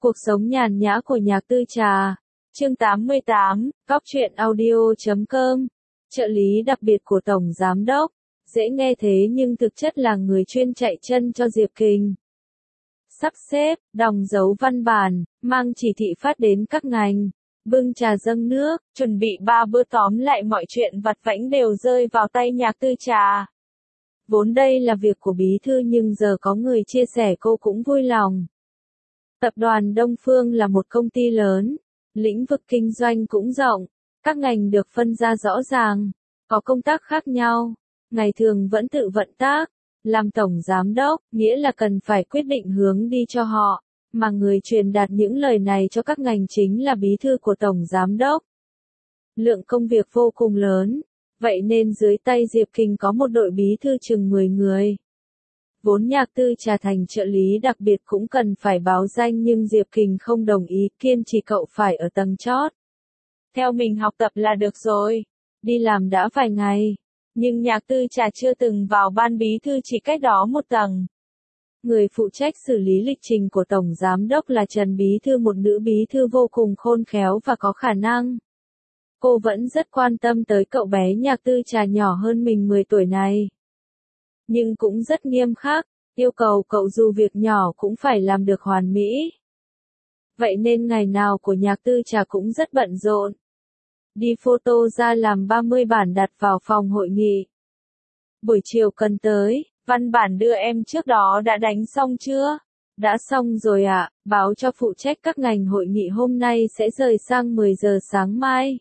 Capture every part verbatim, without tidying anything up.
Cuộc sống nhàn nhã của Nhạc Tư Trà. Chương tám mươi tám, Góc truyện audio chấm com. Trợ lý đặc biệt của Tổng Giám đốc. Dễ nghe thế nhưng thực chất là người chuyên chạy chân cho Diệp Kình. Sắp xếp, đóng dấu văn bản, mang chỉ thị phát đến các ngành. Bưng trà dâng nước, chuẩn bị ba bữa, tóm lại mọi chuyện vặt vãnh đều rơi vào tay Nhạc Tư Trà. Vốn đây là việc của bí thư nhưng giờ có người chia sẻ cô cũng vui lòng. Tập đoàn Đông Phương là một công ty lớn, lĩnh vực kinh doanh cũng rộng, các ngành được phân ra rõ ràng, có công tác khác nhau, ngày thường vẫn tự vận tác, làm tổng giám đốc, nghĩa là cần phải quyết định hướng đi cho họ, mà người truyền đạt những lời này cho các ngành chính là bí thư của tổng giám đốc. Lượng công việc vô cùng lớn, vậy nên dưới tay Diệp Kình có một đội bí thư chừng mười người. Vốn Nhạc Tư Trà thành trợ lý đặc biệt cũng cần phải báo danh nhưng Diệp Kình không đồng ý, kiên trì cậu phải ở tầng chót. Theo mình học tập là được rồi, đi làm đã vài ngày, nhưng Nhạc Tư Trà chưa từng vào ban bí thư chỉ cách đó một tầng. Người phụ trách xử lý lịch trình của Tổng Giám đốc là Trần Bí Thư, một nữ bí thư vô cùng khôn khéo và có khả năng. Cô vẫn rất quan tâm tới cậu bé Nhạc Tư Trà nhỏ hơn mình mười tuổi này. Nhưng cũng rất nghiêm khắc, yêu cầu cậu dù việc nhỏ cũng phải làm được hoàn mỹ. Vậy nên ngày nào của Nhạc Tư Trà cũng rất bận rộn. Đi photo ra làm ba mươi bản đặt vào phòng hội nghị. Buổi chiều cần tới, văn bản đưa em trước đó đã đánh xong chưa? Đã xong rồi ạ, à, báo cho phụ trách các ngành hội nghị hôm nay sẽ rời sang mười giờ sáng mai.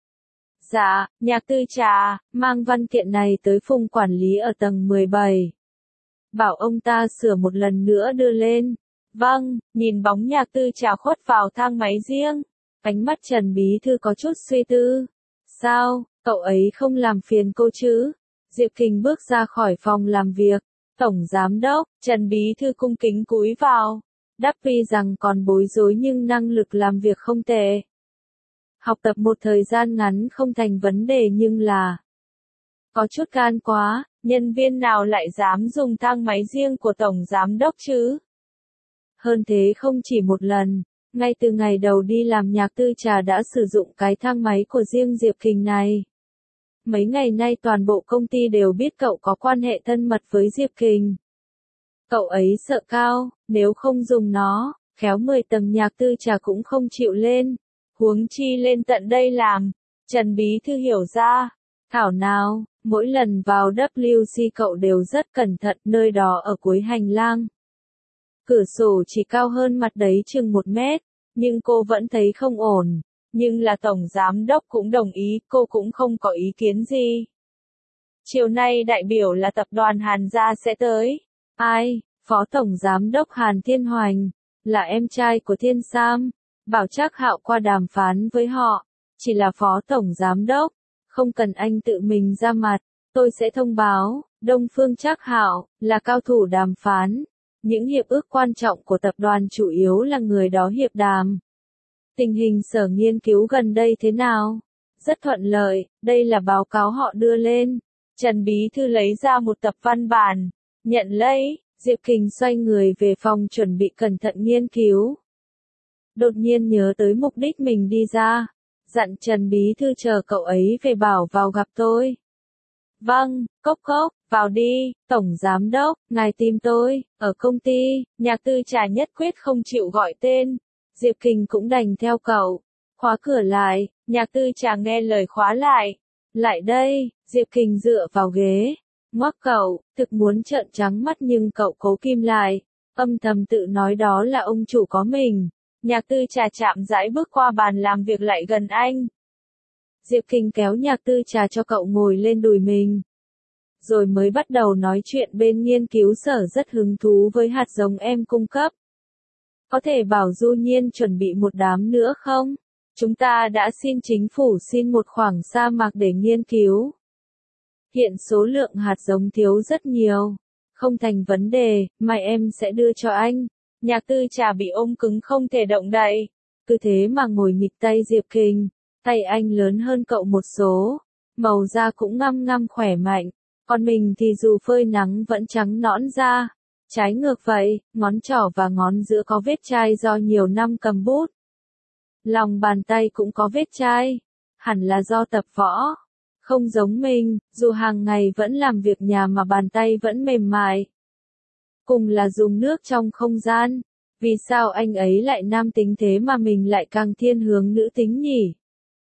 Dạ, Nhạc Tư Trà, mang văn kiện này tới Phùng quản lý ở tầng mười bảy. Bảo ông ta sửa một lần nữa đưa lên. Vâng, nhìn bóng Nhạc Tư Trà khuất vào thang máy riêng. Ánh mắt Trần Bí Thư có chút suy tư. Sao, cậu ấy không làm phiền cô chứ? Diệp Kình bước ra khỏi phòng làm việc. Tổng Giám đốc, Trần Bí Thư cung kính cúi vào. Đáp tuy rằng còn bối rối nhưng năng lực làm việc không tệ. Học tập một thời gian ngắn không thành vấn đề nhưng là có chút gan quá, nhân viên nào lại dám dùng thang máy riêng của Tổng Giám đốc chứ? Hơn thế không chỉ một lần, ngay từ ngày đầu đi làm Nhạc Tư Trà đã sử dụng cái thang máy của riêng Diệp Kình này. Mấy ngày nay toàn bộ công ty đều biết cậu có quan hệ thân mật với Diệp Kình. Cậu ấy sợ cao, nếu không dùng nó, khéo mười tầng Nhạc Tư Trà cũng không chịu lên. Huống chi lên tận đây làm, Trần Bí Thư hiểu ra. Thảo nào, mỗi lần vào W C cậu đều rất cẩn thận, nơi đó ở cuối hành lang. Cửa sổ chỉ cao hơn mặt đấy chừng một mét, nhưng cô vẫn thấy không ổn. Nhưng là Tổng Giám đốc cũng đồng ý, cô cũng không có ý kiến gì. Chiều nay đại biểu là tập đoàn Hàn Gia sẽ tới. Ai? Phó Tổng Giám đốc Hàn Thiên Hoành, là em trai của Thiên Sam. Bảo Trác Hạo qua đàm phán với họ, chỉ là Phó Tổng Giám đốc, không cần anh tự mình ra mặt, tôi sẽ thông báo. Đông Phương Trác Hạo là cao thủ đàm phán, những hiệp ước quan trọng của tập đoàn chủ yếu là người đó hiệp đàm. Tình hình sở nghiên cứu gần đây thế nào? Rất thuận lợi, đây là báo cáo họ đưa lên. Trần Bí Thư lấy ra một tập văn bản, nhận lấy, Diệp Kình xoay người về phòng chuẩn bị cẩn thận nghiên cứu. Đột nhiên nhớ tới mục đích mình đi ra, dặn Trần Bí Thư chờ cậu ấy về bảo vào gặp tôi. Vâng, cốc cốc, vào đi, Tổng Giám đốc, ngài tìm tôi, ở công ty. Nhạc Tư Trà nhất quyết không chịu gọi tên, Diệp Kình cũng đành theo cậu, khóa cửa lại, Nhạc Tư Trà nghe lời khóa lại. Lại đây, Diệp Kình dựa vào ghế, ngoắc cậu, thực muốn trợn trắng mắt nhưng cậu cố kim lại, âm thầm tự nói đó là ông chủ có mình. Nhạc Tư Trà chạm rãi bước qua bàn làm việc lại gần anh. Diệp Kình kéo Nhạc Tư Trà cho cậu ngồi lên đùi mình. Rồi mới bắt đầu nói chuyện bên nghiên cứu sở rất hứng thú với hạt giống em cung cấp. Có thể bảo Du Nhiên chuẩn bị một đám nữa không? Chúng ta đã xin chính phủ xin một khoảng sa mạc để nghiên cứu. Hiện số lượng hạt giống thiếu rất nhiều. Không thành vấn đề, mai em sẽ đưa cho anh. Nhạc Tư Trà bị ôm cứng không thể động đậy. Cứ thế mà ngồi nghịch tay Diệp Kình. Tay anh lớn hơn cậu một số. Màu da cũng ngăm ngăm khỏe mạnh. Còn mình thì dù phơi nắng vẫn trắng nõn da. Trái ngược vậy, ngón trỏ và ngón giữa có vết chai do nhiều năm cầm bút. Lòng bàn tay cũng có vết chai, hẳn là do tập võ. Không giống mình, dù hàng ngày vẫn làm việc nhà mà bàn tay vẫn mềm mại. Cùng là dùng nước trong không gian, vì sao anh ấy lại nam tính thế mà mình lại càng thiên hướng nữ tính nhỉ?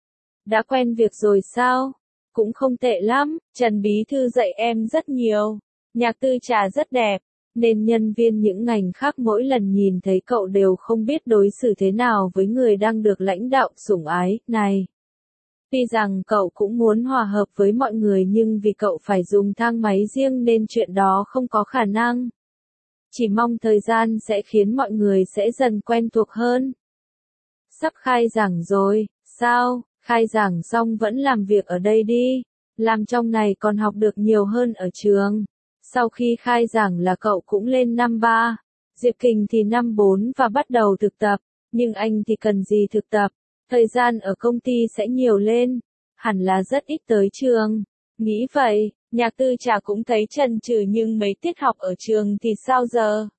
Đã quen việc rồi sao? Cũng không tệ lắm, Trần Bí Thư dạy em rất nhiều. Nhạc Tư Trà rất đẹp, nên nhân viên những ngành khác mỗi lần nhìn thấy cậu đều không biết đối xử thế nào với người đang được lãnh đạo sủng ái này. Tuy rằng cậu cũng muốn hòa hợp với mọi người nhưng vì cậu phải dùng thang máy riêng nên chuyện đó không có khả năng. Chỉ mong thời gian sẽ khiến mọi người sẽ dần quen thuộc hơn. Sắp khai giảng rồi, sao? Khai giảng xong vẫn làm việc ở đây đi. Làm trong này còn học được nhiều hơn ở trường. Sau khi khai giảng là cậu cũng lên năm ba. Diệp Kình thì năm bốn và bắt đầu thực tập. Nhưng anh thì cần gì thực tập? Thời gian ở công ty sẽ nhiều lên. Hẳn là rất ít tới trường. Nghĩ vậy, Nhạc Tư Trà cũng thấy chần chừ nhưng mấy tiết học ở trường thì sao giờ?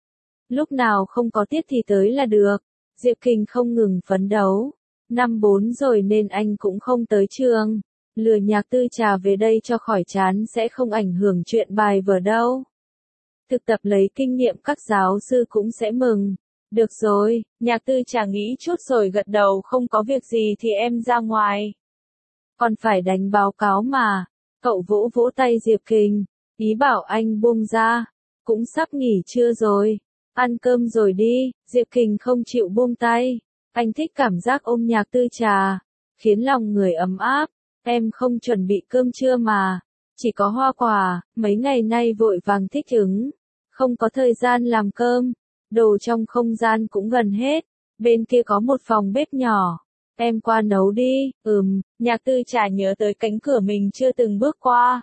Lúc nào không có tiết thì tới là được. Diệp Kình không ngừng phấn đấu. Năm bốn rồi nên anh cũng không tới trường. Lừa Nhạc Tư Trà về đây cho khỏi chán sẽ không ảnh hưởng chuyện bài vở đâu. Thực tập lấy kinh nghiệm các giáo sư cũng sẽ mừng. Được rồi, Nhạc Tư Trà nghĩ chút rồi gật đầu, không có việc gì thì em ra ngoài. Còn phải đánh báo cáo mà. Cậu vỗ vỗ tay Diệp Kình, ý bảo anh buông ra. Cũng sắp nghỉ trưa rồi. Ăn cơm rồi đi. Diệp Kình không chịu buông tay. Anh thích cảm giác ôm Nhạc Tư Trà, khiến lòng người ấm áp. Em không chuẩn bị cơm trưa mà. Chỉ có hoa quả, mấy ngày nay vội vàng thích ứng. Không có thời gian làm cơm. Đồ trong không gian cũng gần hết. Bên kia có một phòng bếp nhỏ. Em qua nấu đi. Ừm, Nhạc Tư Trà nhớ tới cánh cửa mình chưa từng bước qua.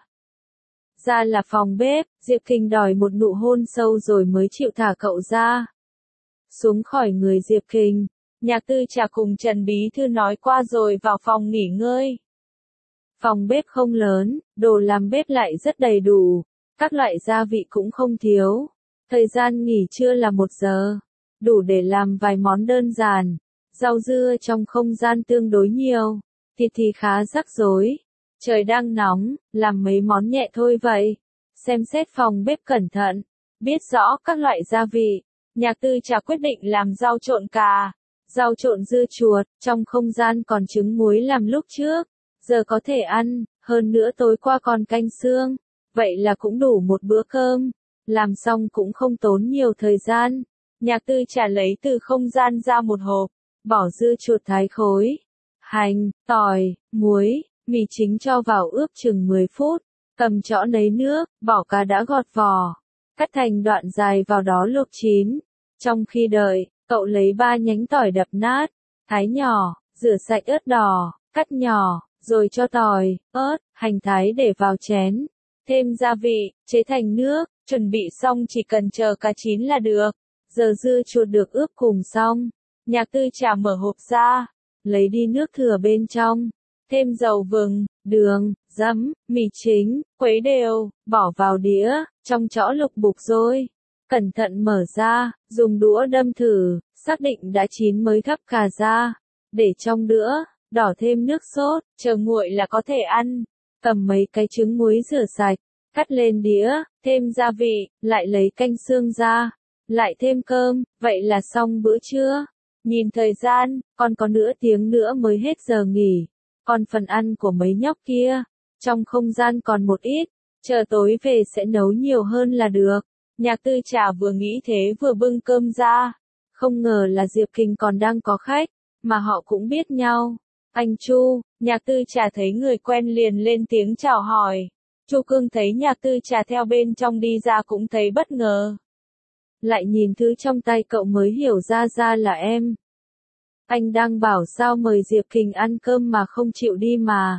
Ra là phòng bếp, Diệp Kình đòi một nụ hôn sâu rồi mới chịu thả cậu ra. Xuống khỏi người Diệp Kình, Nhạc Tư Trà cùng Trần Bí Thư nói qua rồi vào phòng nghỉ ngơi. Phòng bếp không lớn, đồ làm bếp lại rất đầy đủ, các loại gia vị cũng không thiếu. Thời gian nghỉ trưa là một giờ, đủ để làm vài món đơn giản. Rau dưa trong không gian tương đối nhiều, thịt thì khá rắc rối. Trời đang nóng, làm mấy món nhẹ thôi vậy. Xem xét phòng bếp cẩn thận, biết rõ các loại gia vị. Nhạc Tư Trà quyết định làm rau trộn cà, rau trộn dưa chuột, trong không gian còn trứng muối làm lúc trước. Giờ có thể ăn, hơn nữa tối qua còn canh xương. Vậy là cũng đủ một bữa cơm. Làm xong cũng không tốn nhiều thời gian. Nhạc Tư Trà lấy từ không gian ra một hộp, bỏ dưa chuột thái khối, hành, tỏi, muối, mì chính cho vào ướp chừng mười phút, cầm chõ nấy nước, bỏ cá đã gọt vỏ, cắt thành đoạn dài vào đó luộc chín. Trong khi đợi, cậu lấy ba nhánh tỏi đập nát, thái nhỏ, rửa sạch ớt đỏ, cắt nhỏ, rồi cho tỏi, ớt, hành thái để vào chén, thêm gia vị, chế thành nước, chuẩn bị xong chỉ cần chờ cá chín là được. Giờ dưa chuột được ướp cùng xong, Nhạc Tư Trà mở hộp ra, lấy đi nước thừa bên trong, thêm dầu vừng, đường, giấm, mì chính, khuấy đều, bỏ vào đĩa, trong chõ lục bục rồi. Cẩn thận mở ra, dùng đũa đâm thử, xác định đã chín mới gắp cà ra, để trong đĩa, đỏ thêm nước sốt, chờ nguội là có thể ăn. Cầm mấy cái trứng muối rửa sạch, cắt lên đĩa, thêm gia vị, lại lấy canh xương ra, lại thêm cơm, vậy là xong bữa trưa. Nhìn thời gian, còn có nửa tiếng nữa mới hết giờ nghỉ. Còn phần ăn của mấy nhóc kia, trong không gian còn một ít, chờ tối về sẽ nấu nhiều hơn là được. Nhạc Tư Trà vừa nghĩ thế vừa bưng cơm ra. Không ngờ là Diệp Kình còn đang có khách, mà họ cũng biết nhau. Anh Chu, Nhạc Tư Trà thấy người quen liền lên tiếng chào hỏi. Chu Cương thấy Nhạc Tư Trà theo bên trong đi ra cũng thấy bất ngờ. Lại nhìn thứ trong tay cậu mới hiểu ra ra là em. Anh đang bảo sao mời Diệp Kình ăn cơm mà không chịu đi mà.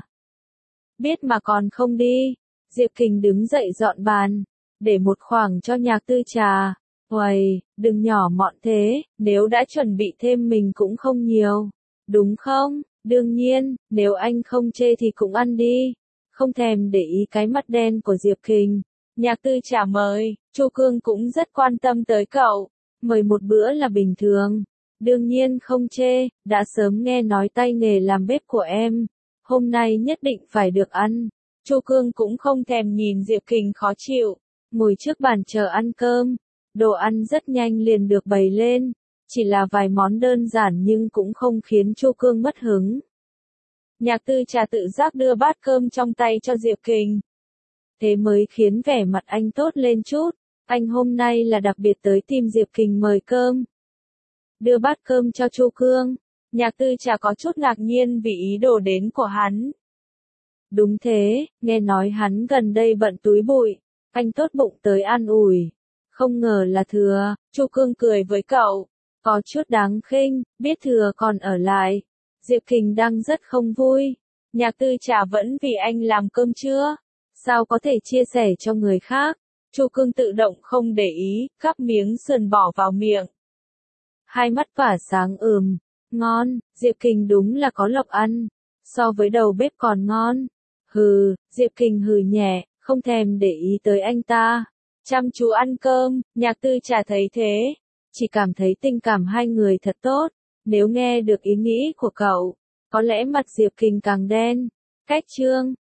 Biết mà còn không đi. Diệp Kình đứng dậy dọn bàn, để một khoảng cho Nhạc Tư Trà. Uầy, đừng nhỏ mọn thế, nếu đã chuẩn bị thêm mình cũng không nhiều. Đúng không? Đương nhiên, nếu anh không chê thì cũng ăn đi. Không thèm để ý cái mắt đen của Diệp Kình. Nhạc Tư Trà mời, Chu Cương cũng rất quan tâm tới cậu, mời một bữa là bình thường. Đương nhiên không chê, đã sớm nghe nói tay nghề làm bếp của em, hôm nay nhất định phải được ăn. Chu Cương cũng không thèm nhìn Diệp Kình khó chịu, ngồi trước bàn chờ ăn cơm. Đồ ăn rất nhanh liền được bày lên, chỉ là vài món đơn giản nhưng cũng không khiến Chu Cương mất hứng. Nhạc Tư Trà tự giác đưa bát cơm trong tay cho Diệp Kình. Thế mới khiến vẻ mặt anh tốt lên chút, anh hôm nay là đặc biệt tới tìm Diệp Kình mời cơm. Đưa bát cơm cho Chu Cương, Nhạc Tư Trà có chút ngạc nhiên vì ý đồ đến của hắn. Đúng thế, nghe nói hắn gần đây bận túi bụi, anh tốt bụng tới an ủi. Không ngờ là Thừa, Chu Cương cười với cậu, có chút đáng khinh, biết Thừa còn ở lại. Diệp Kình đang rất không vui, Nhạc Tư Trà vẫn vì anh làm cơm chưa, sao có thể chia sẻ cho người khác. Chu Cương tự động không để ý, cắp miếng sườn bỏ vào miệng. Hai mắt tỏa sáng ừm, ngon, Diệp Kình đúng là có lộc ăn, so với đầu bếp còn ngon. Hừ, Diệp Kình hừ nhẹ, không thèm để ý tới anh ta. Chăm chú ăn cơm, Nhạc Tư Trà thấy thế, chỉ cảm thấy tình cảm hai người thật tốt. Nếu nghe được ý nghĩ của cậu, có lẽ mặt Diệp Kình càng đen. Cách chương